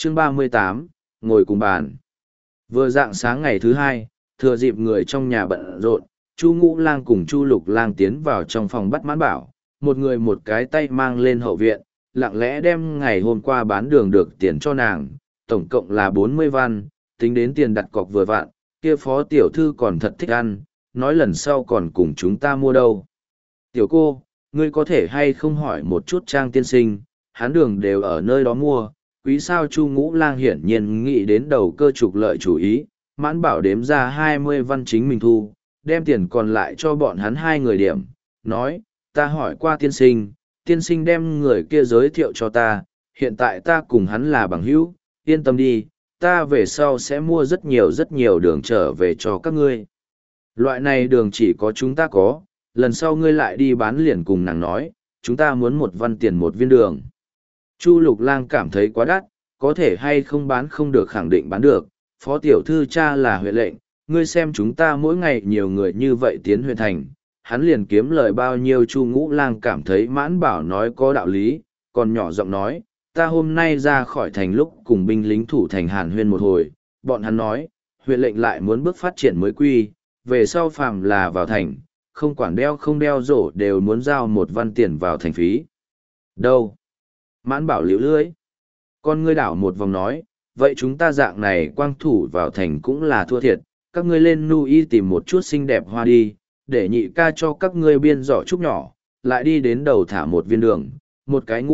Chương 38, ngồi cùng bàn. Vừa rạng sáng ngày thứ hai, thừa dịp người trong nhà bận rộn, Chu Ngũ Lang cùng Chu Lục Lang tiến vào trong phòng bắt Mãn Bảo, một người một cái tay mang lên hậu viện, lặng lẽ đem ngày hôm qua bán đường được tiền cho nàng, tổng cộng là 40 văn, tính đến tiền đặt cọc vừa vặn, kia phó tiểu thư còn thật thích ăn, nói lần sau còn cùng chúng ta mua đâu. Tiểu cô, ngươi có thể hay không hỏi một chút Trang tiên sinh, hắn đường đều ở nơi đó mua, quý sao? Chu Ngũ Lang hiển nhiên nghĩ đến đầu cơ trục lợi chủ ý, Mãn Bảo đếm ra 20 văn chính mình thu, đem tiền còn lại cho bọn hắn hai người điểm, nói, ta hỏi qua tiên sinh đem người kia giới thiệu cho ta, hiện tại ta cùng hắn là bằng hữu, yên tâm đi, ta về sau sẽ mua rất nhiều đường trở về cho các ngươi. Loại này đường chỉ có chúng ta có, lần sau ngươi lại đi bán liền cùng nàng nói, chúng ta muốn 1 văn tiền 1 viên đường. Chu Lục Lang cảm thấy quá đắt, có thể hay không bán không được, khẳng định bán được, phó tiểu thư cha là huyện lệnh, ngươi xem chúng ta mỗi ngày nhiều người như vậy tiến huyện thành, hắn liền kiếm lời bao nhiêu. Chu Ngũ Lang cảm thấy Mãn Bảo nói có đạo lý, còn nhỏ giọng nói, ta hôm nay ra khỏi thành lúc cùng binh lính thủ thành hàn huyên một hồi, bọn hắn nói, huyện lệnh lại muốn bước phát triển mới quy, về sau phàm là vào thành, không quản đeo không đeo rổ đều muốn giao 1 văn tiền vào thành phí. Đâu? Mãn Bảo liễu lưỡi. Con ngươi đảo một vòng nói, vậy chúng ta dạng này quang thủ vào thành cũng là thua thiệt, các ngươi lên nu y tìm một chút xinh đẹp hoa đi, để nhị ca cho các ngươi biên giỏ trúc nhỏ, lại đi đến đầu thả 1 viên đường, một cái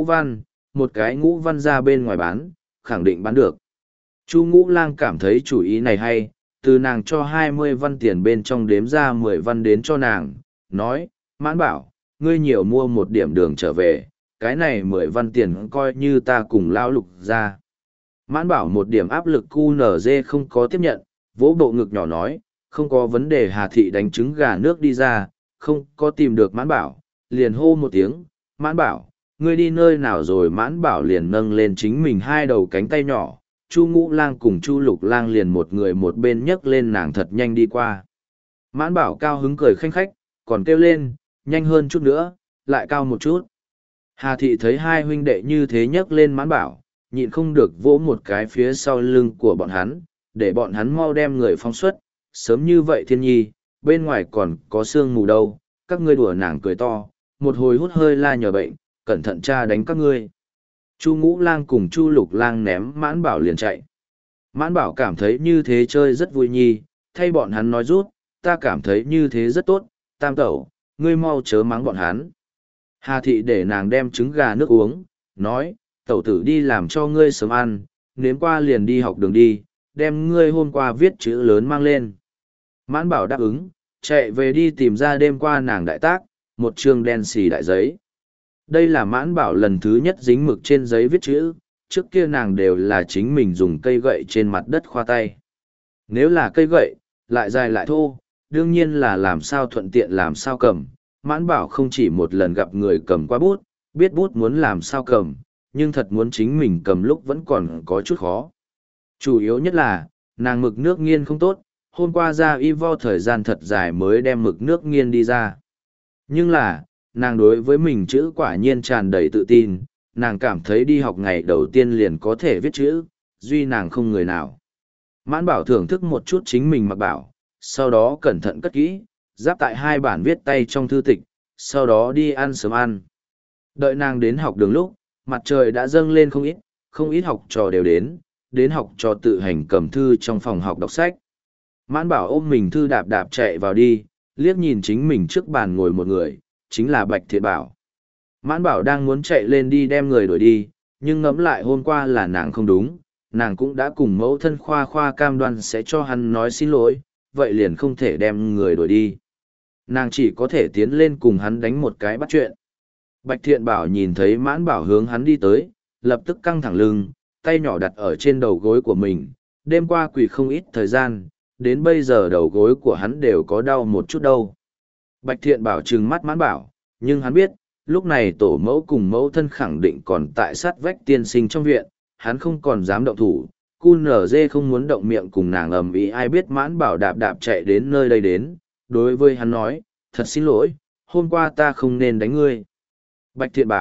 ngũ văn ra bên ngoài bán, khẳng định bán được. Chu Ngũ Lang cảm thấy chủ ý này hay, từ nàng cho 20 văn tiền bên trong đếm ra 10 văn đến cho nàng, nói, Mãn Bảo, ngươi nhiều mua 1 điểm đường trở về, cái này 10 văn tiền coi như ta cùng lão Lục ra. Mãn Bảo một điểm áp lực QNZ không có tiếp nhận, vỗ bộ ngực nhỏ nói, không có vấn đề. Hà Thị đánh trứng gà nước đi ra, không có tìm được Mãn Bảo, liền hô một tiếng, Mãn Bảo, ngươi đi nơi nào rồi? Mãn Bảo liền nâng lên chính mình 2 đầu cánh tay nhỏ, Chu Ngũ Lang cùng Chu Lục Lang liền một người một bên nhấc lên nàng thật nhanh đi qua. Mãn Bảo cao hứng cười khanh khách, còn kêu lên, nhanh hơn chút nữa, lại cao một chút. Hà Thị thấy hai huynh đệ như thế nhấc lên Mãn Bảo, nhịn không được vỗ một cái phía sau lưng của bọn hắn, để bọn hắn mau đem người phóng xuất, sớm như vậy Thiên Nhi, bên ngoài còn có sương mù đâu, các ngươi đùa. Nàng cười to, một hồi hút hơi la nhờ bệnh, cẩn thận cha đánh các ngươi. Chu Ngũ Lang cùng Chu Lục Lang ném Mãn Bảo liền chạy. Mãn Bảo cảm thấy như thế chơi rất vui nhi, thay bọn hắn nói rút, ta cảm thấy như thế rất tốt, Tam tẩu, ngươi mau chớ mắng bọn hắn. Hà Thị để nàng đem trứng gà nước uống, nói, tẩu tử đi làm cho ngươi sớm ăn, nếm qua liền đi học đường đi, đem ngươi hôm qua viết chữ lớn mang lên. Mãn Bảo đáp ứng, chạy về đi tìm ra đêm qua nàng đại tác, một chương đen xì đại giấy. Đây là Mãn Bảo lần thứ nhất dính mực trên giấy viết chữ, trước kia nàng đều là chính mình dùng cây gậy trên mặt đất khoa tay. Nếu là cây gậy, lại dài lại thô, đương nhiên là làm sao thuận tiện làm sao cầm. Mãn Bảo không chỉ một lần gặp người cầm qua bút, biết bút muốn làm sao cầm, nhưng thật muốn chính mình cầm lúc vẫn còn có chút khó. Chủ yếu nhất là, nàng mực nước nghiên không tốt, hôm qua ra y vo thời gian thật dài mới đem mực nước nghiên đi ra. Nhưng là, nàng đối với mình chữ quả nhiên tràn đầy tự tin, nàng cảm thấy đi học ngày đầu tiên liền có thể viết chữ, duy nàng không người nào. Mãn Bảo thưởng thức một chút chính mình mặc bảo, sau đó cẩn thận cất kỹ, giáp tại 2 bản viết tay trong thư tịch, sau đó đi ăn sớm ăn. Đợi nàng đến học đường lúc, mặt trời đã dâng lên không ít học trò đều đến học trò tự hành cầm thư trong phòng học đọc sách. Mãn Bảo ôm mình thư đạp đạp chạy vào đi, liếc nhìn chính mình trước bàn ngồi một người, chính là Bạch Thiện Bảo. Mãn Bảo đang muốn chạy lên đi đem người đuổi đi, nhưng ngẫm lại hôm qua là nàng không đúng, nàng cũng đã cùng mẫu thân khoa cam đoan sẽ cho hắn nói xin lỗi, vậy liền không thể đem người đuổi đi. Nàng chỉ có thể tiến lên cùng hắn đánh một cái bắt chuyện. Bạch Thiện Bảo nhìn thấy Mãn Bảo hướng hắn đi tới, lập tức căng thẳng lưng, tay nhỏ đặt ở trên đầu gối của mình, đêm qua quỳ không ít thời gian, đến bây giờ đầu gối của hắn đều có đau một chút đâu. Bạch Thiện Bảo trừng mắt Mãn Bảo, nhưng hắn biết, lúc này tổ mẫu cùng mẫu thân khẳng định còn tại sát vách tiên sinh trong viện, hắn không còn dám động thủ. QNZ không muốn động miệng cùng nàng ầm ĩ, ai biết Mãn Bảo đạp đạp chạy đến nơi đây đến, đối với hắn nói, thật xin lỗi, hôm qua ta không nên đánh ngươi. Bạch Thiện Bảo,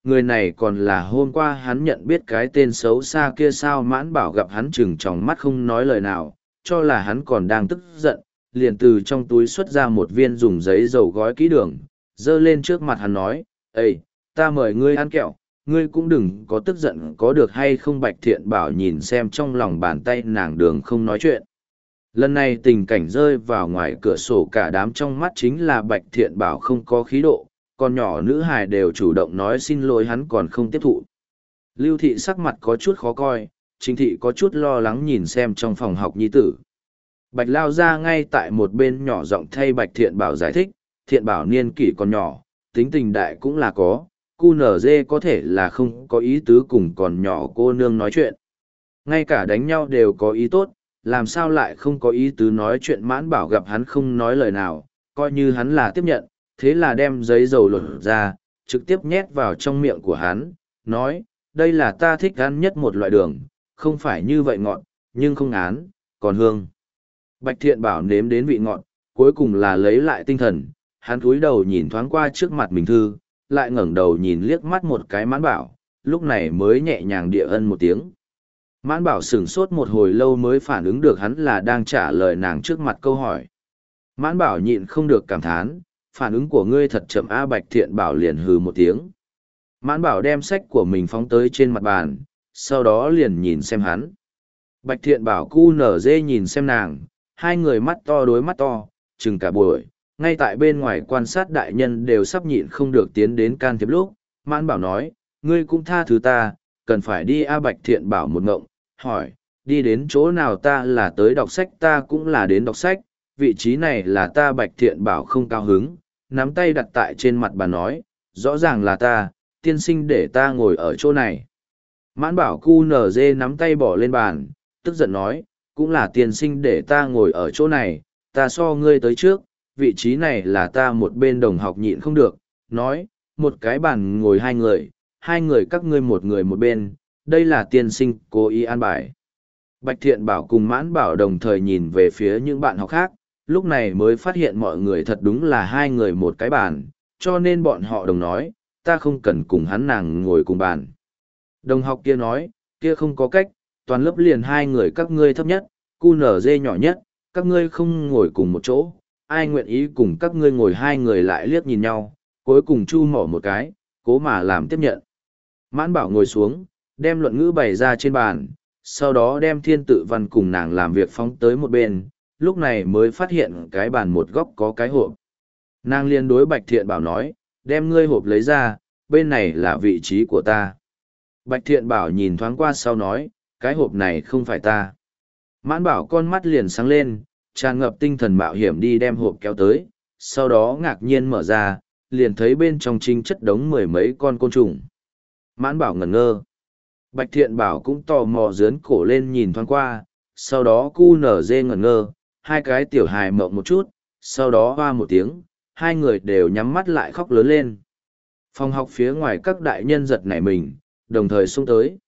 người này còn là hôm qua hắn nhận biết cái tên xấu xa kia sao. Mãn Bảo gặp hắn chừng tròng mắt không nói lời nào, cho là hắn còn đang tức giận, liền từ trong túi xuất ra một viên dùng giấy dầu gói kỹ đường, dơ lên trước mặt hắn nói: "Ê, ta mời ngươi ăn kẹo, ngươi cũng đừng có tức giận có được hay không?" Bạch Thiện Bảo nhìn xem trong lòng bàn tay nàng đường không nói chuyện. Lần này tình cảnh rơi vào ngoài cửa sổ cả đám trong mắt chính là Bạch Thiện Bảo không có khí độ, con nhỏ nữ hài đều chủ động nói xin lỗi hắn còn không tiếp thụ. Lưu Thị sắc mặt có chút khó coi, Trình Thị có chút lo lắng nhìn xem trong phòng học nhi tử. Bạch Lao ra ngay tại một bên nhỏ giọng thay Bạch Thiện Bảo giải thích: Thiện Bảo niên kỷ còn nhỏ, tính tình đại cũng là có, cu nở dê có thể là không có ý tứ cùng còn nhỏ cô nương nói chuyện. Ngay cả đánh nhau đều có ý tốt, làm sao lại không có ý tứ nói chuyện. Mãn Bảo gặp hắn không nói lời nào, coi như hắn là tiếp nhận, thế là đem giấy dầu lột ra, trực tiếp nhét vào trong miệng của hắn, nói: đây là ta thích ăn nhất một loại đường, không phải như vậy ngọt, nhưng không ngán, còn hương. Bạch Thiện Bảo nếm đến vị ngọt, cuối cùng là lấy lại tinh thần, hắn cúi đầu nhìn thoáng qua trước mặt mình thư, lại ngẩng đầu nhìn liếc mắt một cái Mãn Bảo, lúc này mới nhẹ nhàng địa ân một tiếng. Mãn Bảo sửng sốt một hồi lâu mới phản ứng được hắn là đang trả lời nàng trước mặt câu hỏi. Mãn Bảo nhịn không được cảm thán: phản ứng của ngươi thật chậm a. Bạch Thiện Bảo liền hừ một tiếng. Mãn Bảo đem sách của mình phóng tới trên mặt bàn, sau đó liền nhìn xem hắn. Bạch Thiện Bảo cu nở dê nhìn xem nàng, hai người mắt to đối mắt to, chừng cả buổi, ngay tại bên ngoài quan sát đại nhân đều sắp nhịn không được tiến đến can thiệp lúc. Mãn Bảo nói: ngươi cũng tha thứ ta, cần phải đi a. Bạch Thiện Bảo một ngộng, hỏi: đi đến chỗ nào? Ta là tới đọc sách, ta cũng là đến đọc sách, vị trí này là ta. Bạch Thiện Bảo không cao hứng, nắm tay đặt tại trên mặt bàn nói: rõ ràng là ta, tiên sinh để ta ngồi ở chỗ này. Mãn Bảo cu nở dê nắm tay bỏ lên bàn, tức giận nói: cũng là tiên sinh để ta ngồi ở chỗ này, ta so ngươi tới trước, vị trí này là ta. Một bên đồng học nhịn không được, nói: một cái bàn ngồi hai người các ngươi một người một bên, đây là tiên sinh cố ý an bài. Bạch Thiện Bảo cùng Mãn Bảo đồng thời nhìn về phía những bạn học khác, lúc này mới phát hiện mọi người thật đúng là hai người một cái bàn, cho nên bọn họ đồng nói: ta không cần cùng hắn nàng ngồi cùng bàn. Đồng học kia nói: kia không có cách, toàn lớp liền hai người các ngươi thấp nhất, cu nở dê nhỏ nhất, các ngươi không ngồi cùng một chỗ, ai nguyện ý cùng các ngươi ngồi? Hai người lại liếc nhìn nhau, cuối cùng chu mỏ một cái, cố mà làm tiếp nhận. Mãn Bảo ngồi xuống, đem luận ngữ bày ra trên bàn, sau đó đem thiên tự văn cùng nàng làm việc phóng tới một bên, lúc này mới phát hiện cái bàn một góc có cái hộp. Nàng liên đối Bạch Thiện Bảo nói: đem ngươi hộp lấy ra, bên này là vị trí của ta. Bạch Thiện Bảo nhìn thoáng qua sau nói: cái hộp này không phải ta. Mãn Bảo con mắt liền sáng lên, tràn ngập tinh thần mạo hiểm đi đem hộp kéo tới, sau đó ngạc nhiên mở ra, liền thấy bên trong chính chất đống mười mấy con côn trùng. Mãn Bảo ngẩn ngơ. Bạch Thiện Bảo cũng tò mò dướn cổ lên nhìn thoáng qua, sau đó cu nở dê ngẩn ngơ, hai cái tiểu hài mộng một chút, sau đó hoa một tiếng, hai người đều nhắm mắt lại khóc lớn lên. Phòng học phía ngoài các đại nhân giật nảy mình, đồng thời xông tới.